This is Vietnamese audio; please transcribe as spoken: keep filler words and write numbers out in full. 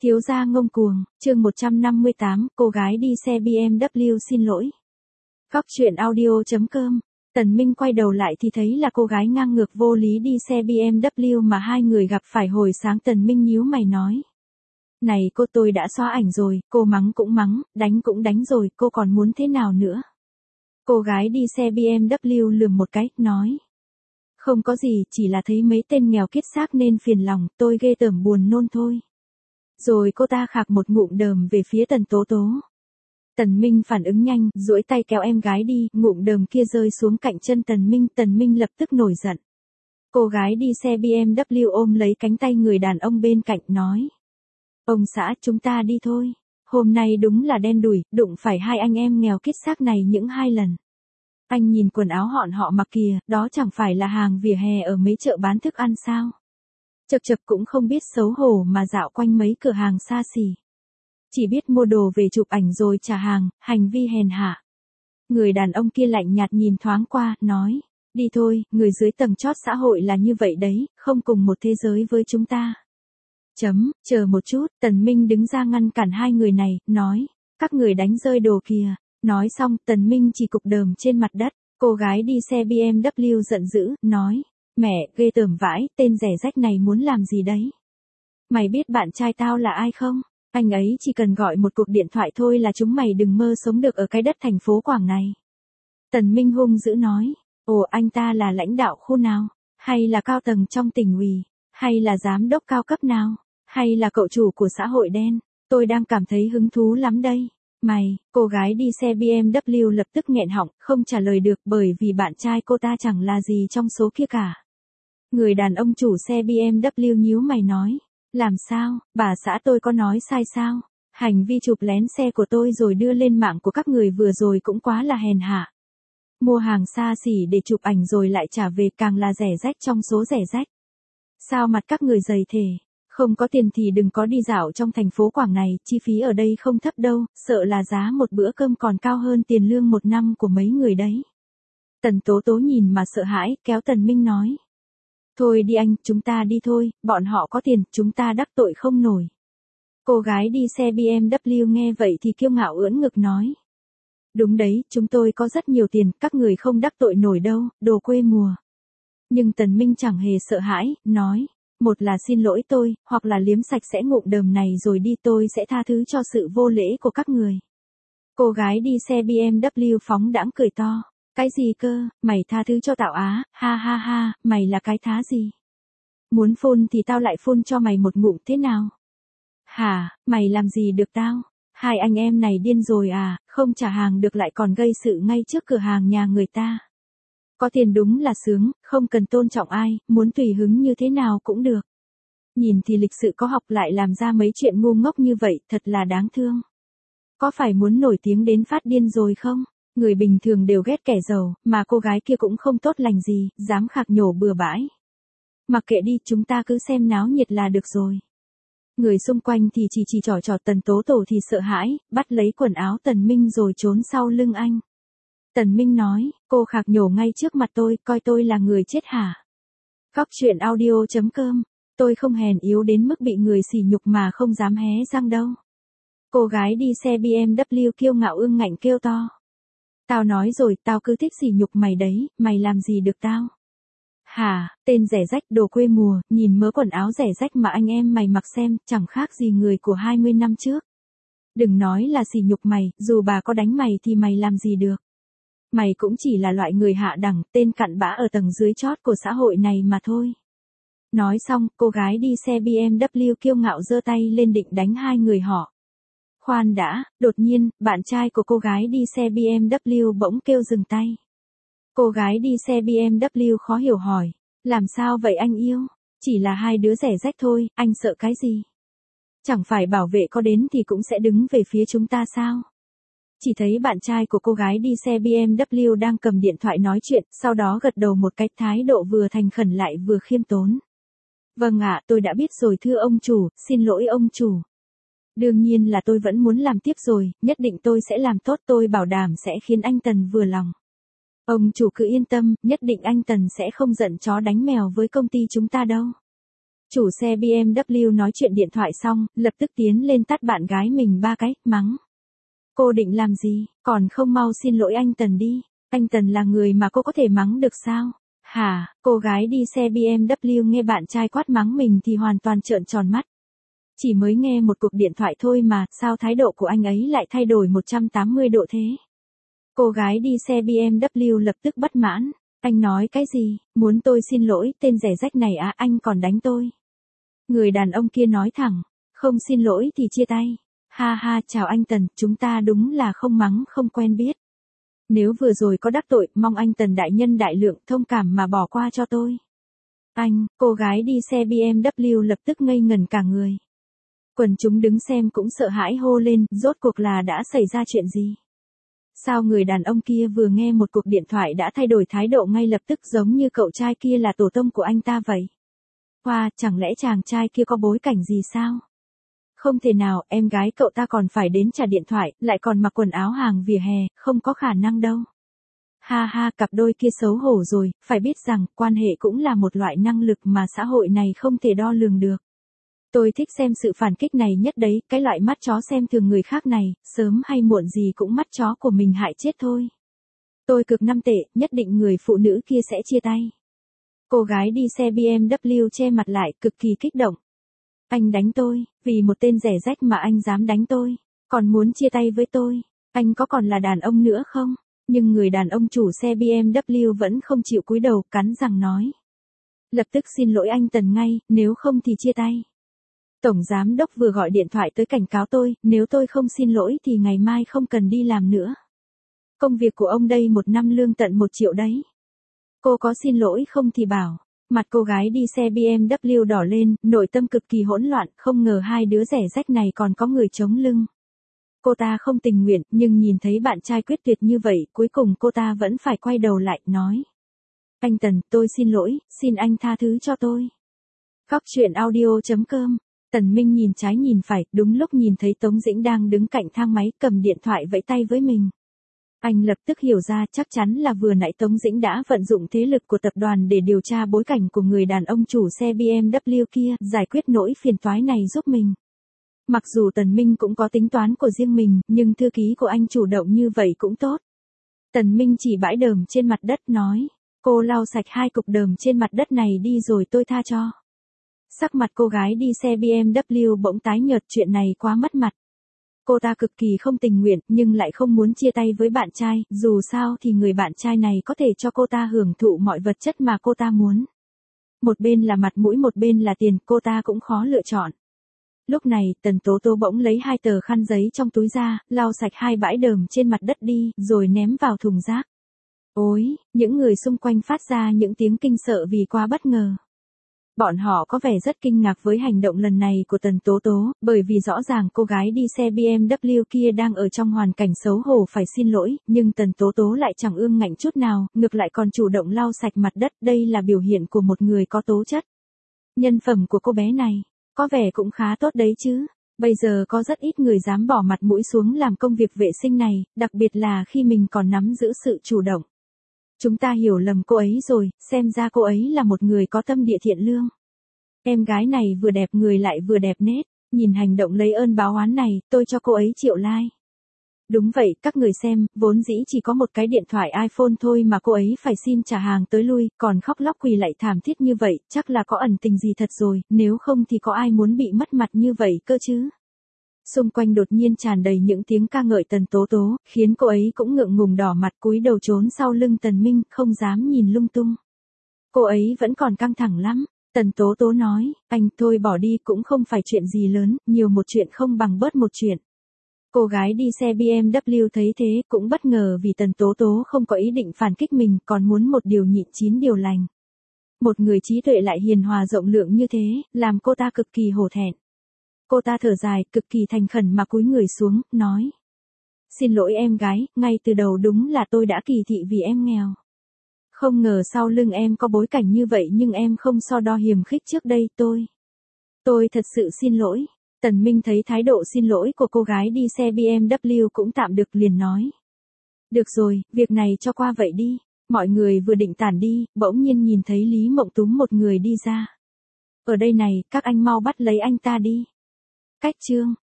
Thiếu gia ngông cuồng, chương một trăm năm mươi tám, cô gái đi xe bê em vê xin lỗi. Góc truyện audio chấm com. Tần Minh quay đầu lại thì thấy là cô gái ngang ngược vô lý đi xe bê em vê mà hai người gặp phải hồi sáng. Tần Minh nhíu mày nói. Này cô, tôi đã xóa ảnh rồi, cô mắng cũng mắng, đánh cũng đánh rồi, cô còn muốn thế nào nữa? Cô gái đi xe bê em vê lườm một cái, nói. Không có gì, chỉ là thấy mấy tên nghèo kiết xác nên phiền lòng, tôi ghê tởm buồn nôn thôi. Rồi cô ta khạc một ngụm đờm về phía Tần Tố Tố. Tần Minh phản ứng nhanh, duỗi tay kéo em gái đi, ngụm đờm kia rơi xuống cạnh chân Tần Minh. Tần Minh lập tức nổi giận. Cô gái đi xe bê em vê ôm lấy cánh tay người đàn ông bên cạnh nói. Ông xã, chúng ta đi thôi. Hôm nay đúng là đen đủi, đụng phải hai anh em nghèo kiết xác này những hai lần. Anh nhìn quần áo họ họ mặc kìa, đó chẳng phải là hàng vỉa hè ở mấy chợ bán thức ăn sao? Chật chật cũng không biết xấu hổ mà dạo quanh mấy cửa hàng xa xỉ. Chỉ biết mua đồ về chụp ảnh rồi trả hàng, hành vi hèn hạ. Người đàn ông kia lạnh nhạt nhìn thoáng qua, nói, đi thôi, người dưới tầng chót xã hội là như vậy đấy, không cùng một thế giới với chúng ta. Chấm, chờ một chút, Tần Minh đứng ra ngăn cản hai người này, nói, các người đánh rơi đồ kìa. Nói xong, Tần Minh chỉ cục đờm trên mặt đất. Cô gái đi xe bê em vê giận dữ, nói. Mẹ, ghê tởm vãi, tên rẻ rách này muốn làm gì đấy? Mày biết bạn trai tao là ai không? Anh ấy chỉ cần gọi một cuộc điện thoại thôi là chúng mày đừng mơ sống được ở cái đất thành phố Quảng này. Tần Minh hung dữ nói. Ồ, anh ta là lãnh đạo khu nào? Hay là cao tầng trong tỉnh ủy? Hay là giám đốc cao cấp nào? Hay là cậu chủ của xã hội đen? Tôi đang cảm thấy hứng thú lắm đây. Mày, cô gái đi xe bê em vê lập tức nghẹn họng, không trả lời được bởi vì bạn trai cô ta chẳng là gì trong số kia cả. Người đàn ông chủ xe bê em vê nhíu mày nói, làm sao, bà xã tôi có nói sai sao? Hành vi chụp lén xe của tôi rồi đưa lên mạng của các người vừa rồi cũng quá là hèn hạ. Mua hàng xa xỉ để chụp ảnh rồi lại trả về càng là rẻ rách trong số rẻ rách. Sao mặt các người dày thế? Không có tiền thì đừng có đi dạo trong thành phố Quảng này, chi phí ở đây không thấp đâu, sợ là giá một bữa cơm còn cao hơn tiền lương một năm của mấy người đấy. Tần Tố Tố nhìn mà sợ hãi, kéo Tần Minh nói. Thôi đi anh, chúng ta đi thôi, bọn họ có tiền, chúng ta đắc tội không nổi. Cô gái đi xe bê em vê nghe vậy thì kiêu ngạo ưỡn ngực nói. Đúng đấy, chúng tôi có rất nhiều tiền, các người không đắc tội nổi đâu, đồ quê mùa. Nhưng Tần Minh chẳng hề sợ hãi, nói. Một là xin lỗi tôi, hoặc là liếm sạch sẽ ngụm đờm này rồi đi, tôi sẽ tha thứ cho sự vô lễ của các người. Cô gái đi xe bê em vê phóng đãng cười to. Cái gì cơ, mày tha thứ cho tao á, ha ha ha, mày là cái thá gì? Muốn phun thì tao lại phun cho mày một ngụm thế nào? Hả, mày làm gì được tao? Hai anh em này điên rồi à, không trả hàng được lại còn gây sự ngay trước cửa hàng nhà người ta. Có tiền đúng là sướng, không cần tôn trọng ai, muốn tùy hứng như thế nào cũng được. Nhìn thì lịch sự có học lại làm ra mấy chuyện ngu ngốc như vậy, thật là đáng thương. Có phải muốn nổi tiếng đến phát điên rồi không? Người bình thường đều ghét kẻ giàu, mà cô gái kia cũng không tốt lành gì, dám khạc nhổ bừa bãi. Mặc kệ đi, chúng ta cứ xem náo nhiệt là được rồi. Người xung quanh thì chỉ chỉ trò trò. Tần Tố Tổ thì sợ hãi, bắt lấy quần áo Tần Minh rồi trốn sau lưng anh. Tần Minh nói, cô khạc nhổ ngay trước mặt tôi, coi tôi là người chết hả? Góc truyện audio chấm com, tôi không hèn yếu đến mức bị người sỉ nhục mà không dám hé răng đâu. Cô gái đi xe bê em vê kiêu ngạo ương ngạnh kêu to. Tao nói rồi, tao cứ thích sỉ nhục mày đấy, mày làm gì được tao? Hả, tên rẻ rách đồ quê mùa, nhìn mớ quần áo rẻ rách mà anh em mày mặc xem, chẳng khác gì người của hai mươi năm trước. Đừng nói là sỉ nhục mày, dù bà có đánh mày thì mày làm gì được. Mày cũng chỉ là loại người hạ đẳng, tên cặn bã ở tầng dưới chót của xã hội này mà thôi. Nói xong, cô gái đi xe bê em vê kiêu ngạo giơ tay lên định đánh hai người họ. Khoan đã, đột nhiên, bạn trai của cô gái đi xe bê em vê bỗng kêu dừng tay. Cô gái đi xe bê em vê khó hiểu hỏi, làm sao vậy anh yêu? Chỉ là hai đứa rẻ rách thôi, anh sợ cái gì? Chẳng phải bảo vệ có đến thì cũng sẽ đứng về phía chúng ta sao? Chỉ thấy bạn trai của cô gái đi xe bê em vê đang cầm điện thoại nói chuyện, sau đó gật đầu một cái, thái độ vừa thành khẩn lại vừa khiêm tốn. Vâng ạ, tôi đã biết rồi thưa ông chủ, xin lỗi ông chủ. Đương nhiên là tôi vẫn muốn làm tiếp rồi, nhất định tôi sẽ làm tốt, tôi bảo đảm sẽ khiến anh Tần vừa lòng. Ông chủ cứ yên tâm, nhất định anh Tần sẽ không giận chó đánh mèo với công ty chúng ta đâu. Chủ xe bê em vê nói chuyện điện thoại xong, lập tức tiến lên tát bạn gái mình ba cái, mắng. Cô định làm gì, còn không mau xin lỗi anh Tần đi. Anh Tần là người mà cô có thể mắng được sao? Hả, cô gái đi xe bê em vê nghe bạn trai quát mắng mình thì hoàn toàn trợn tròn mắt. Chỉ mới nghe một cuộc điện thoại thôi mà, sao thái độ của anh ấy lại thay đổi một trăm tám mươi độ thế? Cô gái đi xe bê em vê lập tức bất mãn. Anh nói cái gì, muốn tôi xin lỗi tên rẻ rách này à, anh còn đánh tôi. Người đàn ông kia nói thẳng, không xin lỗi thì chia tay. Ha ha, chào anh Tần, chúng ta đúng là không mắng không quen biết. Nếu vừa rồi có đắc tội, mong anh Tần đại nhân đại lượng thông cảm mà bỏ qua cho tôi. Anh, cô gái đi xe bê em vê lập tức ngây ngẩn cả người. Quần chúng đứng xem cũng sợ hãi hô lên, rốt cuộc là đã xảy ra chuyện gì? Sao người đàn ông kia vừa nghe một cuộc điện thoại đã thay đổi thái độ ngay lập tức giống như cậu trai kia là tổ tông của anh ta vậy? Wow, chẳng lẽ chàng trai kia có bối cảnh gì sao? Không thể nào, em gái cậu ta còn phải đến trả điện thoại, lại còn mặc quần áo hàng vỉa hè, không có khả năng đâu. Ha ha, cặp đôi kia xấu hổ rồi, phải biết rằng, quan hệ cũng là một loại năng lực mà xã hội này không thể đo lường được. Tôi thích xem sự phản kích này nhất đấy, cái loại mắt chó xem thường người khác này, sớm hay muộn gì cũng mắt chó của mình hại chết thôi. Tôi cực năm tệ, nhất định người phụ nữ kia sẽ chia tay. Cô gái đi xe bê em vê che mặt lại, cực kỳ kích động. Anh đánh tôi, vì một tên rẻ rách mà anh dám đánh tôi, còn muốn chia tay với tôi, anh có còn là đàn ông nữa không? Nhưng người đàn ông chủ xe bê em vê vẫn không chịu cúi đầu, cắn răng nói. Lập tức xin lỗi anh Tần ngay, nếu không thì chia tay. Tổng giám đốc vừa gọi điện thoại tới cảnh cáo tôi, nếu tôi không xin lỗi thì ngày mai không cần đi làm nữa. Công việc của ông đây một năm lương tận một triệu đấy. Cô có xin lỗi không thì bảo. Mặt cô gái đi xe bê em vê đỏ lên, nội tâm cực kỳ hỗn loạn, không ngờ hai đứa rẻ rách này còn có người chống lưng. Cô ta không tình nguyện, nhưng nhìn thấy bạn trai quyết tuyệt như vậy, cuối cùng cô ta vẫn phải quay đầu lại, nói. Anh Tần, tôi xin lỗi, xin anh tha thứ cho tôi. Góc truyện audio chấm com. Tần Minh nhìn trái nhìn phải, đúng lúc nhìn thấy Tống Dĩnh đang đứng cạnh thang máy cầm điện thoại vẫy tay với mình. Anh lập tức hiểu ra chắc chắn là vừa nãy Tống Dĩnh đã vận dụng thế lực của tập đoàn để điều tra bối cảnh của người đàn ông chủ xe bê em vê kia, giải quyết nỗi phiền toái này giúp mình. Mặc dù Tần Minh cũng có tính toán của riêng mình, nhưng thư ký của anh chủ động như vậy cũng tốt. Tần Minh chỉ bãi đờm trên mặt đất nói, cô lau sạch hai cục đờm trên mặt đất này đi rồi tôi tha cho. Sắc mặt cô gái đi xe bê em vê bỗng tái nhợt, chuyện này quá mất mặt. Cô ta cực kỳ không tình nguyện, nhưng lại không muốn chia tay với bạn trai, dù sao thì người bạn trai này có thể cho cô ta hưởng thụ mọi vật chất mà cô ta muốn. Một bên là mặt mũi một bên là tiền, cô ta cũng khó lựa chọn. Lúc này, Tần Tố Tố bỗng lấy hai tờ khăn giấy trong túi ra, lau sạch hai bãi đờm trên mặt đất đi, rồi ném vào thùng rác. Ôi, những người xung quanh phát ra những tiếng kinh sợ vì quá bất ngờ. Bọn họ có vẻ rất kinh ngạc với hành động lần này của Tần Tố Tố, bởi vì rõ ràng cô gái đi xe bê em vê kia đang ở trong hoàn cảnh xấu hổ phải xin lỗi, nhưng Tần Tố Tố lại chẳng ương ngạnh chút nào, ngược lại còn chủ động lau sạch mặt đất, đây là biểu hiện của một người có tố chất. Nhân phẩm của cô bé này, có vẻ cũng khá tốt đấy chứ. Bây giờ có rất ít người dám bỏ mặt mũi xuống làm công việc vệ sinh này, đặc biệt là khi mình còn nắm giữ sự chủ động. Chúng ta hiểu lầm cô ấy rồi, xem ra cô ấy là một người có tâm địa thiện lương. Em gái này vừa đẹp người lại vừa đẹp nết, nhìn hành động lấy ơn báo oán này, tôi cho cô ấy triệu like. Đúng vậy, các người xem, vốn dĩ chỉ có một cái điện thoại iPhone thôi mà cô ấy phải xin trả hàng tới lui, còn khóc lóc quỳ lạy thảm thiết như vậy, chắc là có ẩn tình gì thật rồi, nếu không thì có ai muốn bị mất mặt như vậy cơ chứ. Xung quanh đột nhiên tràn đầy những tiếng ca ngợi Tần Tố Tố, khiến cô ấy cũng ngượng ngùng đỏ mặt cúi đầu trốn sau lưng Tần Minh, không dám nhìn lung tung. Cô ấy vẫn còn căng thẳng lắm. Tần Tố Tố nói, anh thôi bỏ đi cũng không phải chuyện gì lớn, nhiều một chuyện không bằng bớt một chuyện. Cô gái đi xe bê em vê thấy thế cũng bất ngờ vì Tần Tố Tố không có ý định phản kích mình, còn muốn một điều nhịn chín điều lành. Một người trí tuệ lại hiền hòa rộng lượng như thế, làm cô ta cực kỳ hổ thẹn. Cô ta thở dài, cực kỳ thành khẩn mà cúi người xuống, nói. Xin lỗi em gái, ngay từ đầu đúng là tôi đã kỳ thị vì em nghèo. Không ngờ sau lưng em có bối cảnh như vậy nhưng em không so đo hiềm khích trước đây, tôi. Tôi thật sự xin lỗi. Tần Minh thấy thái độ xin lỗi của cô gái đi xe bê em vê cũng tạm được liền nói. Được rồi, việc này cho qua vậy đi. Mọi người vừa định tản đi, bỗng nhiên nhìn thấy Lý Mộng Túm một người đi ra. Ở đây này, các anh mau bắt lấy anh ta đi. Cách chương